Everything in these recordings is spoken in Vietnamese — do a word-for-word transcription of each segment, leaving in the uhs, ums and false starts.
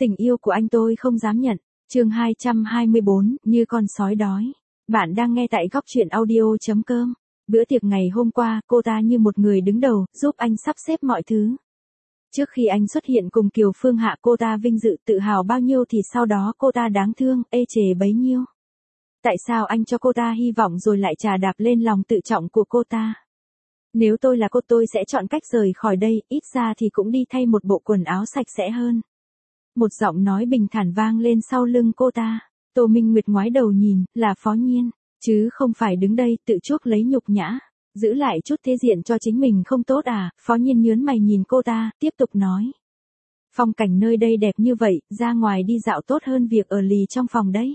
Tình yêu của anh tôi không dám nhận. Chương hai trăm hai mươi bốn, như con sói đói. Bạn đang nghe tại góc truyện audio.com. Bữa tiệc ngày hôm qua, cô ta như một người đứng đầu, giúp anh sắp xếp mọi thứ. Trước khi anh xuất hiện cùng Kiều Phương Hạ, cô ta vinh dự tự hào bao nhiêu thì sau đó cô ta đáng thương, ê chề bấy nhiêu. Tại sao anh cho cô ta hy vọng rồi lại trà đạp lên lòng tự trọng của cô ta? Nếu tôi là cô tôi sẽ chọn cách rời khỏi đây, ít ra thì cũng đi thay một bộ quần áo sạch sẽ hơn. Một giọng nói bình thản vang lên sau lưng cô ta. Tô Minh Nguyệt ngoái đầu nhìn, là Phó Nhiên, chứ không phải đứng đây tự chuốc lấy nhục nhã. Giữ lại chút thế diện cho chính mình không tốt à? Phó Nhiên nhớn mày nhìn cô ta, tiếp tục nói. Phong cảnh nơi đây đẹp như vậy, ra ngoài đi dạo tốt hơn việc ở lì trong phòng đấy.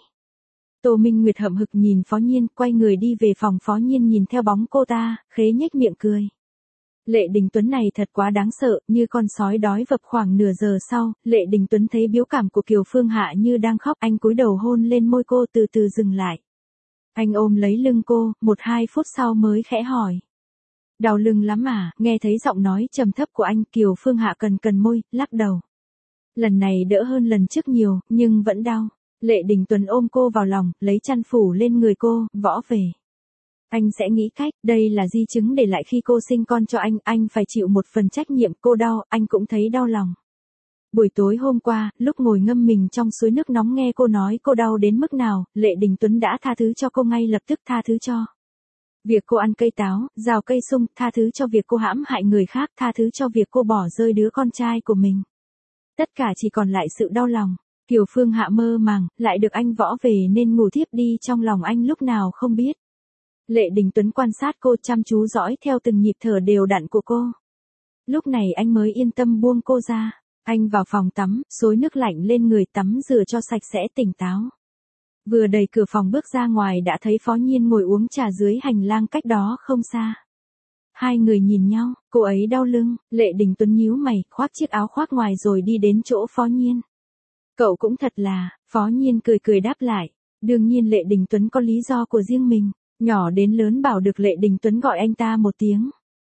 Tô Minh Nguyệt hậm hực nhìn Phó Nhiên, quay người đi về phòng. Phó Nhiên nhìn theo bóng cô ta, khế nhếch miệng cười. Lệ Đình Tuấn này thật quá đáng sợ, như con sói đói vập. Khoảng nửa giờ sau, Lệ Đình Tuấn thấy biểu cảm của Kiều Phương Hạ như đang khóc, anh cúi đầu hôn lên môi cô, từ từ dừng lại. Anh ôm lấy lưng cô, một hai phút sau mới khẽ hỏi. Đau lưng lắm à? Nghe thấy giọng nói trầm thấp của anh, Kiều Phương Hạ cần cần môi, lắc đầu. Lần này đỡ hơn lần trước nhiều, nhưng vẫn đau. Lệ Đình Tuấn ôm cô vào lòng, lấy chăn phủ lên người cô, võ về. Anh sẽ nghĩ cách, đây là di chứng để lại khi cô sinh con cho anh, anh phải chịu một phần trách nhiệm. Cô đau, anh cũng thấy đau lòng. Buổi tối hôm qua, lúc ngồi ngâm mình trong suối nước nóng nghe cô nói cô đau đến mức nào, Lệ Đình Tuấn đã tha thứ cho cô ngay lập tức, tha thứ cho việc cô ăn cây táo, rào cây sung, tha thứ cho việc cô hãm hại người khác, tha thứ cho việc cô bỏ rơi đứa con trai của mình. Tất cả chỉ còn lại sự đau lòng. Kiều Phương Hạ mơ màng, lại được anh võ về nên ngủ thiếp đi trong lòng anh lúc nào không biết. Lệ Đình Tuấn quan sát cô, chăm chú dõi theo từng nhịp thở đều đặn của cô. Lúc này anh mới yên tâm buông cô ra. Anh vào phòng tắm, xối nước lạnh lên người, tắm rửa cho sạch sẽ, tỉnh táo. Vừa đẩy cửa phòng bước ra ngoài đã thấy Phó Nhiên ngồi uống trà dưới hành lang cách đó không xa. Hai người nhìn nhau, cô ấy đau lưng, Lệ Đình Tuấn nhíu mày, khoác chiếc áo khoác ngoài rồi đi đến chỗ Phó Nhiên. Cậu cũng thật là, Phó Nhiên cười cười đáp lại. Đương nhiên Lệ Đình Tuấn có lý do của riêng mình, nhỏ đến lớn bảo được Lệ Đình Tuấn gọi anh ta một tiếng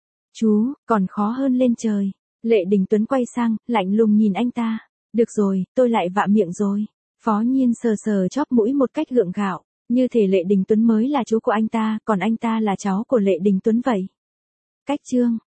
chú, còn khó hơn lên trời. Lệ Đình Tuấn quay sang, lạnh lùng nhìn anh ta. Được rồi, tôi lại vạ miệng rồi. Phó Nhiên sờ sờ chóp mũi một cách gượng gạo, như thể Lệ Đình Tuấn mới là chú của anh ta, còn anh ta là cháu của Lệ Đình Tuấn vậy. Cách chương